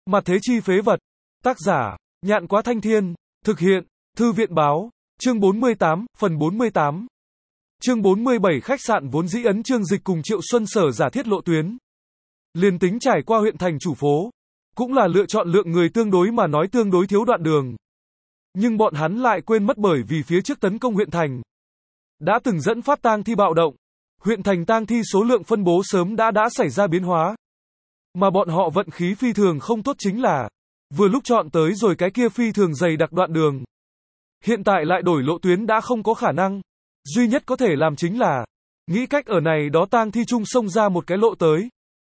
Mặt thế chi phế vật. Tác giả, Nhạn Quá Thanh Thiên. Thực hiện, Thư viện Báo. Chương 48, phần 48. Chương 47 khách sạn vốn dĩ ấn Trương Dịch cùng Triệu Xuân Sở giả thiết lộ tuyến. Liền tính trải qua huyện thành chủ phố. Cũng là lựa chọn lượng người tương đối mà nói tương đối thiếu đoạn đường. Nhưng bọn hắn lại quên mất bởi vì phía trước tấn công huyện thành. Đã từng dẫn phát tang thi bạo động. Huyện thành tang thi số lượng phân bố sớm đã xảy ra biến hóa. Mà bọn họ vận khí phi thường không tốt chính là vừa lúc chọn tới rồi cái kia phi thường dày đặc đoạn đường. Hiện tại lại đổi lộ tuyến đã không có khả năng. Duy nhất có thể làm chính là nghĩ cách ở này đó tang thi chung xông ra một cái lộ tới.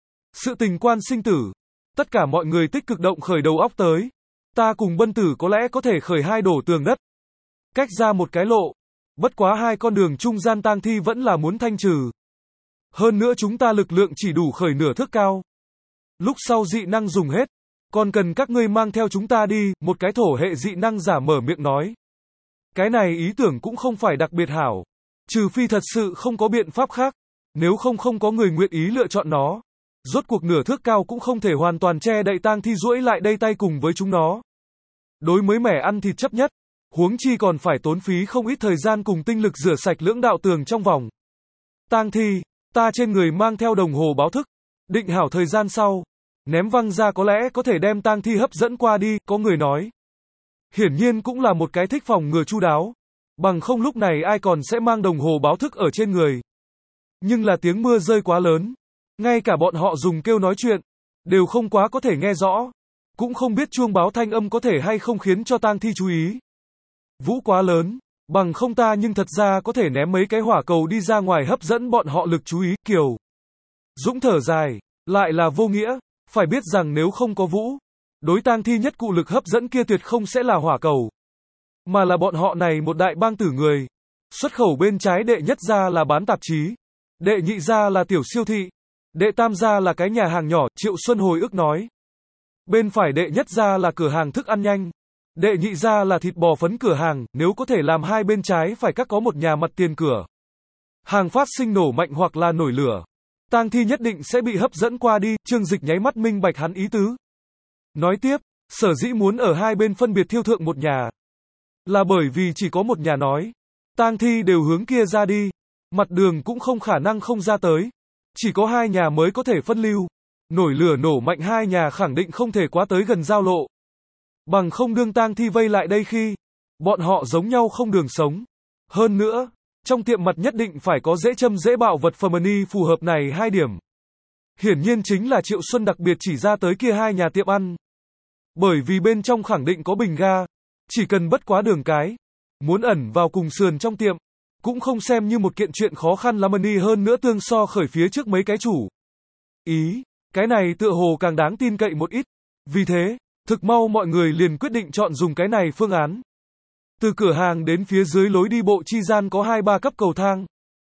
Sự tình quan sinh tử. Tất cả mọi người tích cực động khởi đầu óc tới. Ta cùng Bân Tử có lẽ có thể khởi hai đổ tường đất. Cách ra một cái lộ. Bất quá hai con đường trung gian tang thi vẫn là muốn thanh trừ. Hơn nữa chúng ta lực lượng chỉ đủ khởi nửa thước cao. Lúc sau dị năng dùng hết. Còn cần các ngươi mang theo chúng ta đi, một cái thổ hệ dị năng giả mở miệng nói. Cái này ý tưởng cũng không phải đặc biệt hảo. Trừ phi thật sự không có biện pháp khác. Nếu không có người nguyện ý lựa chọn nó. Rốt cuộc nửa thước cao cũng không thể hoàn toàn che đậy tang thi duỗi lại đây tay cùng với chúng nó. Đối mới mẻ ăn thịt chấp nhất. Huống chi còn phải tốn phí không ít thời gian cùng tinh lực rửa sạch lưỡng đạo tường trong vòng. Tang thi, ta trên người mang theo đồng hồ báo thức. Định hảo thời gian sau. Ném văng ra có lẽ có thể đem tang thi hấp dẫn qua đi, có người nói. Hiển nhiên cũng là một cái thích phòng ngừa chu đáo. Bằng không lúc này ai còn sẽ mang đồng hồ báo thức ở trên người. Nhưng là tiếng mưa rơi quá lớn. Ngay cả bọn họ dùng kêu nói chuyện. Đều không quá có thể nghe rõ. Cũng không biết chuông báo thanh âm có thể hay không khiến cho tang thi chú ý. Vũ quá lớn. Bằng không ta nhưng thật ra có thể ném mấy cái hỏa cầu đi ra ngoài hấp dẫn bọn họ lực chú ý. Kiều Dũng thở dài. Lại là vô nghĩa. Phải biết rằng nếu không có vũ, đối tang thi nhất cụ lực hấp dẫn kia tuyệt không sẽ là hỏa cầu. Mà là bọn họ này một đại bang tử người. Xuất khẩu bên trái đệ nhất ra là bán tạp chí. Đệ nhị ra là tiểu siêu thị. Đệ tam ra là cái nhà hàng nhỏ, Triệu Xuân hồi ức nói. Bên phải đệ nhất ra là cửa hàng thức ăn nhanh. Đệ nhị ra là thịt bò phấn cửa hàng, nếu có thể làm hai bên trái phải các có một nhà mặt tiền cửa. Hàng phát sinh nổ mạnh hoặc là nổi lửa. Tang thi nhất định sẽ bị hấp dẫn qua đi, Trương Dịch nháy mắt minh bạch hắn ý tứ. Nói tiếp, sở dĩ muốn ở hai bên phân biệt thiêu thượng một nhà. Là bởi vì chỉ có một nhà nói. Tang thi đều hướng kia ra đi. Mặt đường cũng không khả năng không ra tới. Chỉ có hai nhà mới có thể phân lưu. Nổi lửa nổ mạnh hai nhà khẳng định không thể quá tới gần giao lộ. Bằng không đương tang thi vây lại đây khi. Bọn họ giống nhau không đường sống. Hơn nữa. Trong tiệm mặt nhất định phải có dễ châm dễ bạo vật phẩm ni phù hợp này hai điểm. Hiển nhiên chính là Triệu Xuân đặc biệt chỉ ra tới kia hai nhà tiệm ăn. Bởi vì bên trong khẳng định có bình ga. Chỉ cần bất quá đường cái. Muốn ẩn vào cùng sườn trong tiệm. Cũng không xem như một kiện chuyện khó khăn lắm ni hơn nữa tương so khởi phía trước mấy cái chủ. Ý, cái này tựa hồ càng đáng tin cậy một ít. Vì thế, thực mau mọi người liền quyết định chọn dùng cái này phương án. Từ cửa hàng đến phía dưới lối đi bộ chi gian có 2-3 cấp cầu thang.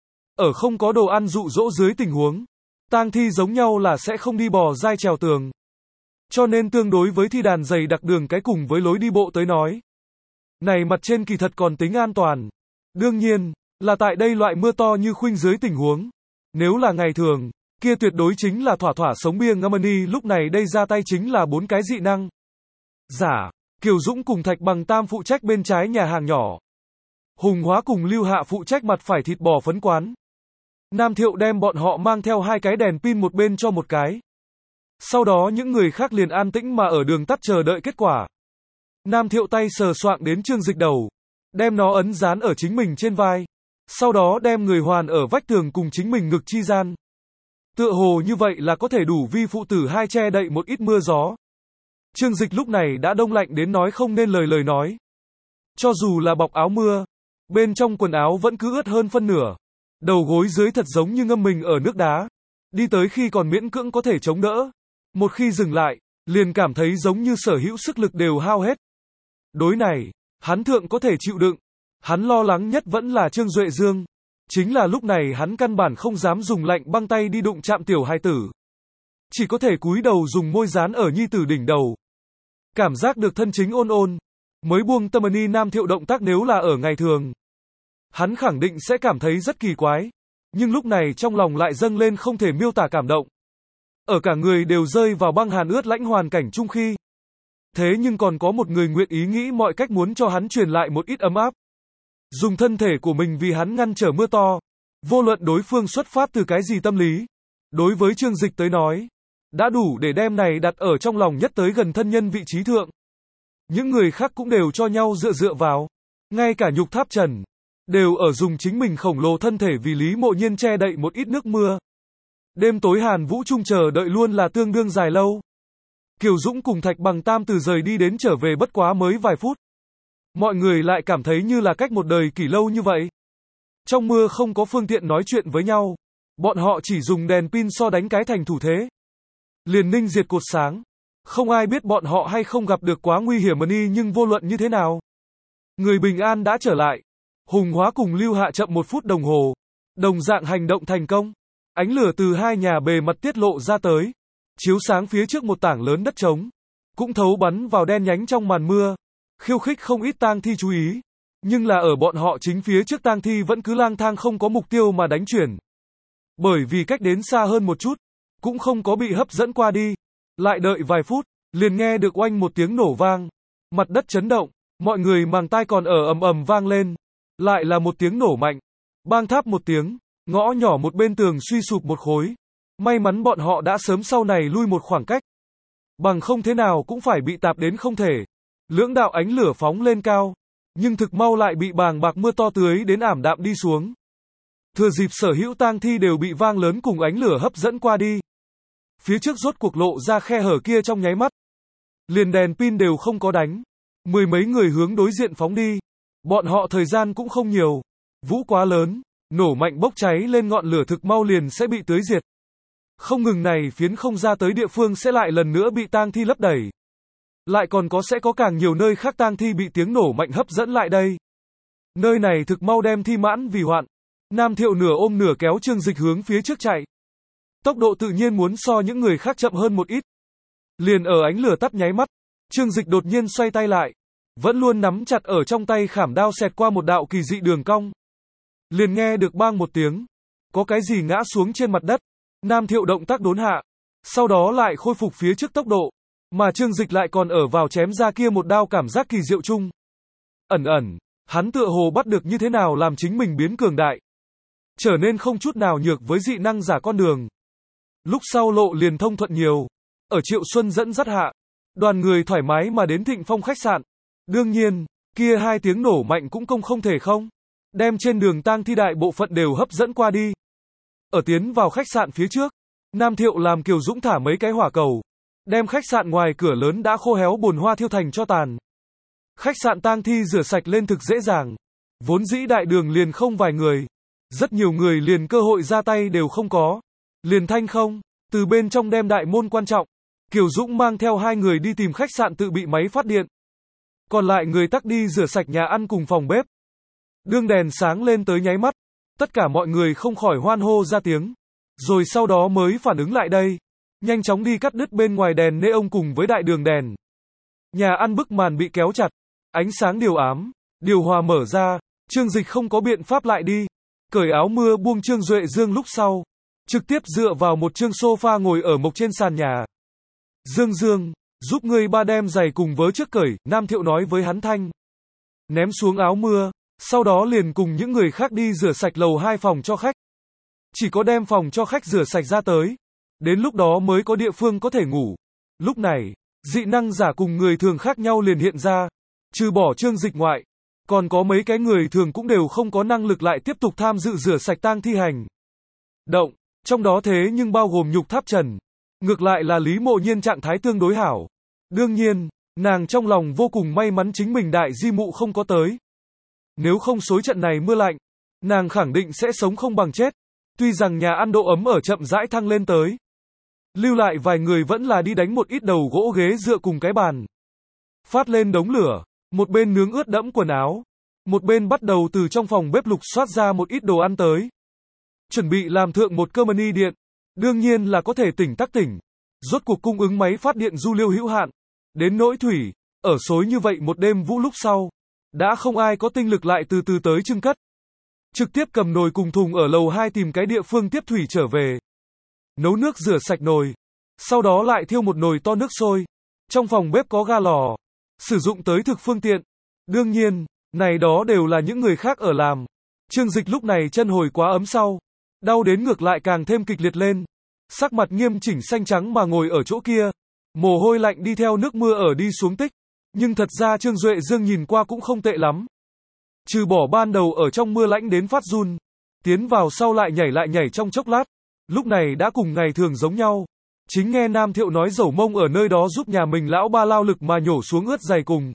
Ở không có đồ ăn dụ dỗ dưới tình huống, tang thi giống nhau là sẽ không đi bò dai trèo tường. Cho nên tương đối với thi đàn dày đặc đường cái cùng với lối đi bộ tới nói. Này mặt trên kỳ thật còn tính an toàn. Đương nhiên, là tại đây loại mưa to như khuynh dưới tình huống. Nếu là ngày thường, kia tuyệt đối chính là thỏa thỏa sống bia ngâm lúc này đây ra tay chính là 4 cái dị năng. Giả. Kiều Dũng cùng Thạch Bằng Tam phụ trách bên trái nhà hàng nhỏ. Hùng Hóa cùng Lưu Hạ phụ trách mặt phải thịt bò phấn quán. Nam Thiệu đem bọn họ mang theo hai cái đèn pin một bên cho một cái. Sau đó những người khác liền an tĩnh mà ở đường tắt chờ đợi kết quả. Nam Thiệu tay sờ soạng đến Trương Dịch đầu. Đem nó ấn dán ở chính mình trên vai. Sau đó đem người hoàn ở vách tường cùng chính mình ngực chi gian. Tựa hồ như vậy là có thể đủ vi phụ tử hai che đậy một ít mưa gió. Trương Dịch lúc này đã đông lạnh đến nói không nên lời nói. Cho dù là bọc áo mưa, bên trong quần áo vẫn cứ ướt hơn phân nửa. Đầu gối dưới thật giống như ngâm mình ở nước đá. Đi tới khi còn miễn cưỡng có thể chống đỡ. Một khi dừng lại, liền cảm thấy giống như sở hữu sức lực đều hao hết. Đối này, hắn thượng có thể chịu đựng. Hắn lo lắng nhất vẫn là Trương Duệ Dương. Chính là lúc này hắn căn bản không dám dùng lạnh băng tay đi đụng chạm tiểu hài tử. Chỉ có thể cúi đầu dùng môi dán ở nhi tử đỉnh đầu. Cảm giác được thân chính ôn ôn. Mới buông tâm ni Nam Thiệu động tác nếu là ở ngày thường. Hắn khẳng định sẽ cảm thấy rất kỳ quái. Nhưng lúc này trong lòng lại dâng lên không thể miêu tả cảm động. ở cả người đều rơi vào băng hàn ướt lạnh hoàn cảnh chung khi. Thế nhưng còn có một người nguyện ý nghĩ mọi cách muốn cho hắn truyền lại một ít ấm áp. Dùng thân thể của mình vì hắn ngăn trở mưa to. Vô luận đối phương xuất phát từ cái gì tâm lý. Đối với Trương Dịch tới nói, đã đủ để đem này đặt ở trong lòng nhất tới gần thân nhân vị trí thượng. Những người khác cũng đều cho nhau dựa vào. Ngay cả Nhục Tháp Trần, đều ở dùng chính mình khổng lồ thân thể vì Lý Mộ Nhiên che đậy một ít nước mưa. Đêm tối Hàn Vũ Trung chờ đợi luôn là tương đương dài lâu. Kiều Dũng cùng Thạch Bằng Tam từ rời đi đến trở về bất quá mới vài phút. Mọi người lại cảm thấy như là cách một đời kỷ lâu như vậy. Trong mưa không có phương tiện nói chuyện với nhau. Bọn họ chỉ dùng đèn pin so đánh cái thành thủ thế. Liền ninh diệt cột sáng. Không ai biết bọn họ hay không gặp được quá nguy hiểm nhưng vô luận như thế nào. Người bình an đã trở lại. Hùng Hóa cùng Lưu Hạ chậm 1 phút đồng hồ. Đồng dạng hành động thành công. Ánh lửa từ hai nhà bề mặt tiết lộ ra tới. Chiếu sáng phía trước một tảng lớn đất trống. Cũng thấu bắn vào đen nhánh trong màn mưa. Khiêu khích không ít tang thi chú ý. Nhưng là ở bọn họ chính phía trước tang thi vẫn cứ lang thang không có mục tiêu mà đánh chuyển. Bởi vì cách đến xa hơn một chút. Cũng không có bị hấp dẫn qua đi. Lại đợi vài phút. Liền nghe được oanh một tiếng nổ vang. Mặt đất chấn động. Mọi người màng tai còn ở ầm ầm vang lên. Lại là một tiếng nổ mạnh. Bang tháp một tiếng. Ngõ nhỏ một bên tường suy sụp một khối. May mắn bọn họ đã sớm sau này lui một khoảng cách. Bằng không thế nào cũng phải bị tạp đến không thể. Lưỡng đạo ánh lửa phóng lên cao. Nhưng thực mau lại bị bàng bạc mưa to tưới đến ảm đạm đi xuống. Thừa dịp sở hữu tang thi đều bị vang lớn cùng ánh lửa hấp dẫn qua đi. Phía trước rốt cuộc lộ ra khe hở kia trong nháy mắt. Liền đèn pin đều không có đánh. 10 mấy người hướng đối diện phóng đi. Bọn họ thời gian cũng không nhiều. Vũ quá lớn. Nổ mạnh bốc cháy lên ngọn lửa thực mau liền sẽ bị tưới diệt. Không ngừng này phiến không ra tới địa phương sẽ lại lần nữa bị tang thi lấp đầy. Lại còn sẽ có càng nhiều nơi khác tang thi bị tiếng nổ mạnh hấp dẫn lại đây. Nơi này thực mau đem thi mãn vì hoạn. Nam Thiệu nửa ôm nửa kéo Trương Dịch hướng phía trước chạy. Tốc độ tự nhiên muốn so những người khác chậm hơn một ít. Liền ở ánh lửa tắt nháy mắt, Trương Dịch đột nhiên xoay tay lại. Vẫn luôn nắm chặt ở trong tay khảm đao xẹt qua một đạo kỳ dị đường cong. Liền nghe được bang một tiếng. Có cái gì ngã xuống trên mặt đất. Nam Thiệu động tác đốn hạ. Sau đó lại khôi phục phía trước tốc độ. Mà Trương Dịch lại còn ở vào chém ra kia một đao cảm giác kỳ diệu chung. Ẩn, hắn tựa hồ bắt được như thế nào làm chính mình biến cường đại. Trở nên không chút nào nhược với dị năng giả con đường. Lúc sau lộ liền thông thuận nhiều. Ở Triệu Xuân dẫn dắt hạ. Đoàn người thoải mái mà đến Thịnh Phong khách sạn. Đương nhiên, kia 2 tiếng nổ mạnh cũng không thể không. Đem trên đường tang thi đại bộ phận đều hấp dẫn qua đi. Ở tiến vào khách sạn phía trước. Nam Thiệu làm Kiều Dũng thả mấy cái hỏa cầu. Đem khách sạn ngoài cửa lớn đã khô héo bùn hoa thiêu thành cho tàn. Khách sạn tang thi rửa sạch lên thực dễ dàng. Vốn dĩ đại đường liền không vài người. Rất nhiều người liền cơ hội ra tay đều không có. Liền thanh không. Từ bên trong đem đại môn quan trọng. Kiều Dũng mang theo 2 người đi tìm khách sạn tự bị máy phát điện. Còn lại người tắc đi rửa sạch nhà ăn cùng phòng bếp. Đương đèn sáng lên tới nháy mắt. Tất cả mọi người không khỏi hoan hô ra tiếng. Rồi sau đó mới phản ứng lại đây. Nhanh chóng đi cắt đứt bên ngoài đèn neon cùng với đại đường đèn. Nhà ăn bức màn bị kéo chặt. Ánh sáng điều ám. Điều hòa mở ra. Trương Dịch không có biện pháp lại đi. Cởi áo mưa buông Trương Duệ Dương lúc sau. Trực tiếp dựa vào một chương sofa ngồi ở mộc trên sàn nhà. Dương, giúp ngươi ba đem giày cùng vớ trước cởi, Nam Thiệu nói với hắn thanh. Ném xuống áo mưa. Sau đó liền cùng những người khác đi rửa sạch lầu 2 phòng cho khách. Chỉ có đem phòng cho khách rửa sạch ra tới. Đến lúc đó mới có địa phương có thể ngủ. Lúc này, dị năng giả cùng người thường khác nhau liền hiện ra. Trừ bỏ Trương Dịch ngoại. Còn có mấy cái người thường cũng đều không có năng lực lại tiếp tục tham dự rửa sạch tang thi hành động. Trong đó thế nhưng bao gồm Nhục Tháp Trần. Ngược lại là Lý Mộ Nhiên trạng thái tương đối hảo. Đương nhiên, nàng trong lòng vô cùng may mắn chính mình đại di mụ không có tới. Nếu không xối trận này mưa lạnh, nàng khẳng định sẽ sống không bằng chết. Tuy rằng nhà ăn độ ấm ở chậm rãi thăng lên tới. Lưu lại vài người vẫn là đi đánh một ít đầu gỗ ghế dựa cùng cái bàn. Phát lên đống lửa, một bên nướng ướt đẫm quần áo. Một bên bắt đầu từ trong phòng bếp lục soát ra một ít đồ ăn tới. Chuẩn bị làm thượng một cơ mini điện. Đương nhiên là có thể tỉnh tắc tỉnh. Rốt cuộc cung ứng máy phát điện du liêu hữu hạn. Đến nỗi thủy, ở xối như vậy một đêm vũ lúc sau. Đã không ai có tinh lực lại từ từ tới trưng cất. Trực tiếp cầm nồi cùng thùng ở lầu 2 tìm cái địa phương tiếp thủy trở về. Nấu nước rửa sạch nồi. Sau đó lại thiêu một nồi to nước sôi. Trong phòng bếp có ga lò, sử dụng tới thực phương tiện. Đương nhiên, này đó đều là những người khác ở làm. Trương Dịch lúc này chân hồi quá ấm sau, đau đến ngược lại càng thêm kịch liệt lên. Sắc mặt nghiêm chỉnh xanh trắng mà ngồi ở chỗ kia, mồ hôi lạnh đi theo nước mưa ở đi xuống tích. Nhưng thật ra Trương Duệ Dương nhìn qua cũng không tệ lắm. Trừ bỏ ban đầu ở trong mưa lạnh đến phát run, tiến vào sau lại nhảy trong chốc lát, lúc này đã cùng ngày thường giống nhau. Chính nghe Nam Thiệu nói dẩu mông ở nơi đó giúp nhà mình lão ba lao lực mà nhổ xuống ướt giày cùng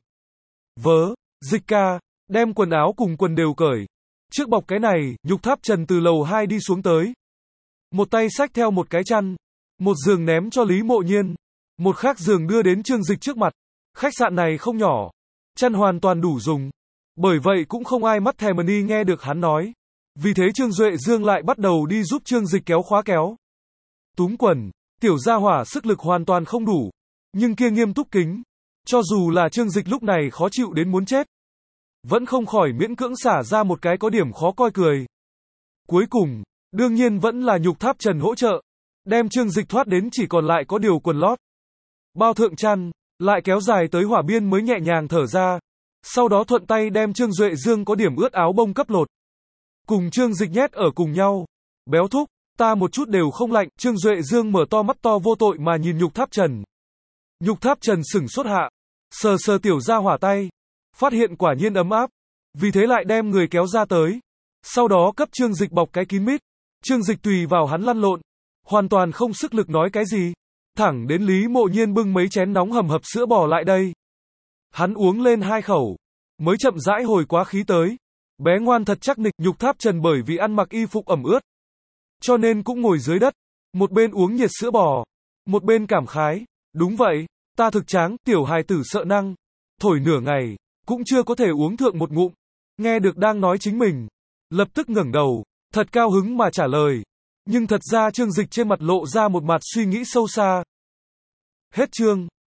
vớ. Dịch ca, đem quần áo cùng quần đều cởi. Trước bọc cái này, Nhục Tháp Trần từ lầu 2 đi xuống tới. Một tay xách theo một cái chăn, một giường ném cho Lý Mộ Nhiên, một khác giường đưa đến Trương Dịch trước mặt. Khách sạn này không nhỏ, chăn hoàn toàn đủ dùng. Bởi vậy cũng không ai mắt thèm đi nghe được hắn nói. Vì thế Trương Duệ Dương lại bắt đầu đi giúp Trương Dịch kéo khóa kéo. Túm quần, tiểu gia hỏa sức lực hoàn toàn không đủ. Nhưng kia nghiêm túc kính. Cho dù là Trương Dịch lúc này khó chịu đến muốn chết, vẫn không khỏi miễn cưỡng xả ra một cái có điểm khó coi cười. Cuối cùng, đương nhiên vẫn là Nhục Tháp Trần hỗ trợ, đem Trương Dịch thoát đến chỉ còn lại có điều quần lót. Bao thượng chăn, lại kéo dài tới hỏa biên mới nhẹ nhàng thở ra. Sau đó thuận tay đem Trương Duệ Dương có điểm ướt áo bông cấp lột. Cùng Trương Dịch nhét ở cùng nhau. Béo thúc, ta một chút đều không lạnh. Trương Duệ Dương mở to mắt to vô tội mà nhìn Nhục Tháp Trần. Nhục Tháp Trần sửng sốt hạ, sờ sờ tiểu gia hỏa tay, phát hiện quả nhiên ấm áp, vì thế lại đem người kéo ra tới. Sau đó cấp Trương Dịch bọc cái kín mít. Trương Dịch tùy vào hắn lăn lộn, hoàn toàn không sức lực nói cái gì. Thẳng đến Lý Mộ Nhiên bưng mấy chén nóng hầm hập sữa bò lại đây. Hắn uống lên 2 khẩu, mới chậm rãi hồi quá khí tới. Bé ngoan thật chắc nịch. Nhục Tháp Trần bởi vì ăn mặc y phục ẩm ướt, cho nên cũng ngồi dưới đất, một bên uống nhiệt sữa bò, một bên cảm khái. Đúng vậy, ta thực tráng, tiểu hài tử sợ năng. Thổi nửa ngày, cũng chưa có thể uống thượng một ngụm. Nghe được đang nói chính mình, lập tức ngẩng đầu, thật cao hứng mà trả lời. Nhưng thật ra Trương Dịch trên mặt lộ ra một mặt suy nghĩ sâu xa. Hết chương.